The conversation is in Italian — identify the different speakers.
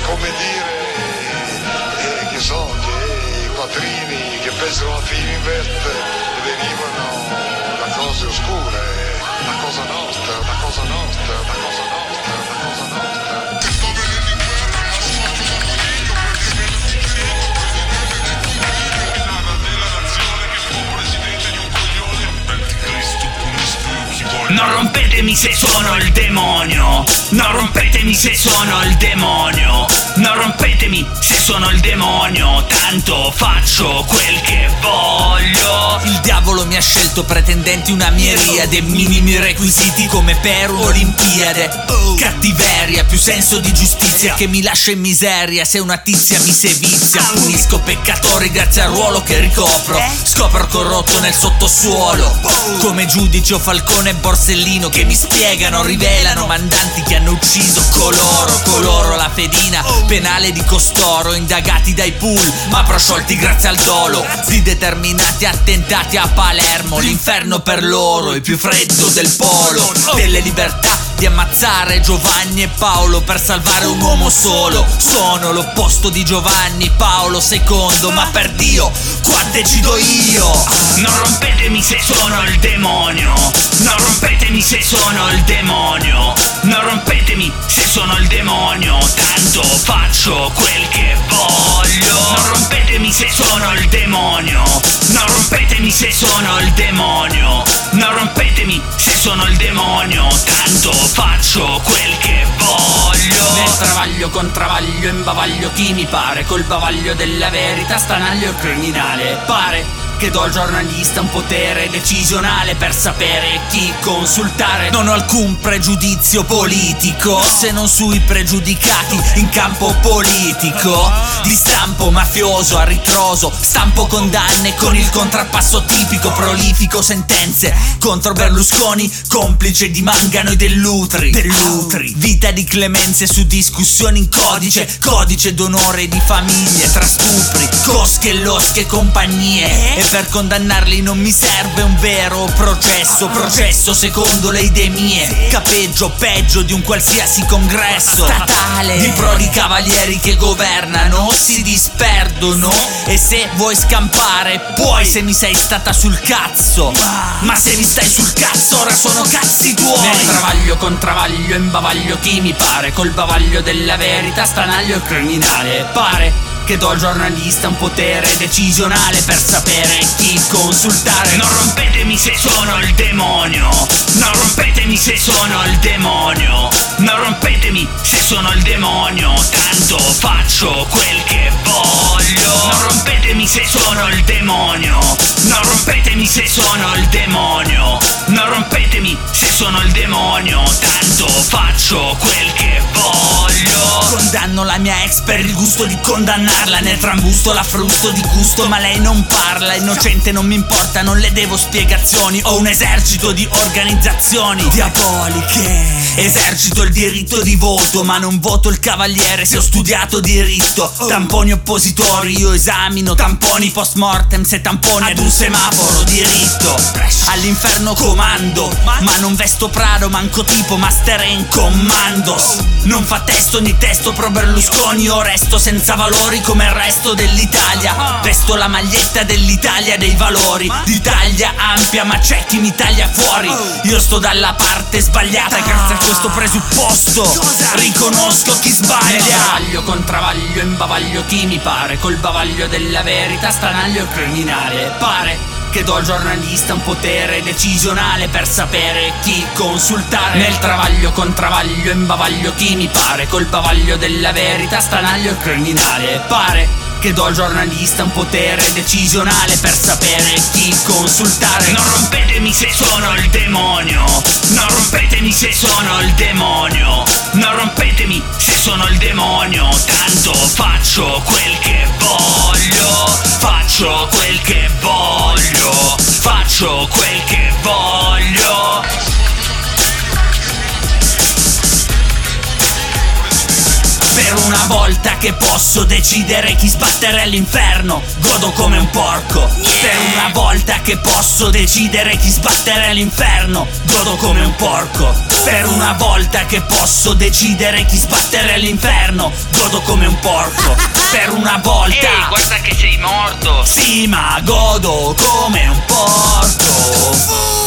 Speaker 1: come dire, che so, che i quattrini che pensano a Fininvest venivano da cose oscure, da cosa nostra, da cosa nostra, da cosa nostra, da cosa nostra. Che sto venendo in guerra, ma sono finito perché me lo succedo, presidente della nazione che fu presidente di un coglione. Anticristo, punisco chi vuole.
Speaker 2: Non rompetemi se sono il demonio, non rompetemi se sono il demonio, non rompetemi se sono il demonio, tanto faccio quel che voglio.
Speaker 3: Il diavolo mi ha scelto pretendenti una miriade, minimi requisiti come per un'Olimpiade. Cattiveria, più senso di giustizia che mi lascia in miseria se una tizia mi sevizia. Punisco peccatori grazie al ruolo che ricopro, scopro corrotto nel sottosuolo, come giudice o Falcone e Borsellino che mi spiegano, rivelano mandanti che hanno ucciso coloro la fedina penale di costoro, indagati dai pool ma prosciolti grazie al dolo di determinati attentati a Palermo. L'inferno per loro, il più freddo del polo, delle libertà di ammazzare Giovanni e Paolo per salvare un uomo solo. Sono l'opposto di Giovanni Paolo II, ma per Dio qua decido io.
Speaker 2: Non rompetemi se sono il demonio, non rompetemi se sono il demonio, non rompetemi se sono il demonio, tanto faccio quel che voglio. Non rompetemi se sono il demonio, non rompetemi se sono il demonio, non rompetemi se sono il demonio, tanto faccio quel che voglio.
Speaker 3: Nel travaglio, contravaglio, imbavaglio chi mi pare, col bavaglio della verità stanaglio il criminale. Pare che do al giornalista un potere decisionale per sapere chi consultare. Non ho alcun pregiudizio politico se non sui pregiudicati in campo politico. Di stampo mafioso a ritroso, stampo condanne con il contrappasso tipico, prolifico sentenze contro Berlusconi, complice di Mangano e Dell'Utri. Vita di clemenze su discussioni in codice d'onore e di famiglie tra stupri, cosche, losche e compagnie. E per condannarli non mi serve un vero processo secondo le idee mie, capeggio peggio di un qualsiasi congresso statale. Di prodi cavalieri che governano si disperdono, e se vuoi scampare puoi se mi sei stata sul cazzo, ma se mi stai sul cazzo ora sono cazzi tuoi. Nel travaglio, contravaglio, imbavaglio chi mi pare, col bavaglio della verità stanaglio il criminale. Pare che do al giornalista un potere decisionale per sapere chi consultare.
Speaker 2: Non rompetemi se sono il demonio, non rompetemi se sono il demonio, non rompetemi se sono il demonio, tanto faccio quel che voglio. Non rompetemi se sono il demonio, non rompetemi se sono il demonio, non rompetemi se sono il demonio, tanto faccio quel che voglio.
Speaker 3: Condanno la mia ex per il gusto di condannarla, nel trambusto la frusto di gusto, ma lei non parla, innocente non mi importa, non le devo spiegazioni. Ho un esercito di organizzazioni diaboliche, esercito il diritto di voto, ma non voto il cavaliere se ho studiato diritto. Tamponi oppositori, io esamino tamponi post mortem, se tamponi ad un semaforo diritto. All'inferno comando, ma non vesto Prado, manco tipo Master in Commandos. Non fa testo ogni testo pro Berlusconi, io resto senza valori come il resto dell'Italia. Vesto la maglietta dell'Italia dei valori, d'Italia ampia ma c'è chi mi taglia fuori. Io sto dalla parte sbagliata e grazie a questo presupposto riconosco chi sbaglia. Nel travaglio, contravaglio, imbavaglio chi mi pare, col bavaglio della verità stanaglio il criminale. Pare che do al giornalista un potere decisionale per sapere chi consultare. Nel travaglio, contravaglio, imbavaglio chi mi pare, col bavaglio della verità stanaglio il criminale. Pare che do al giornalista un potere decisionale per sapere chi consultare.
Speaker 2: Non rompetemi se sono il demonio, non rompetemi se sono il demonio, non rompetemi se sono il demonio, tanto faccio quel che voglio, faccio quel che voglio, faccio quel che voglio.
Speaker 3: Per una volta che posso decidere chi sbattere all'inferno, godo come un porco. Per una volta che posso decidere chi sbattere all'inferno, godo come un porco. Per una volta che posso decidere chi sbattere all'inferno, godo come un porco. Per una volta.
Speaker 2: Ehi, guarda che sei morto.
Speaker 3: Sì, ma godo come un porco.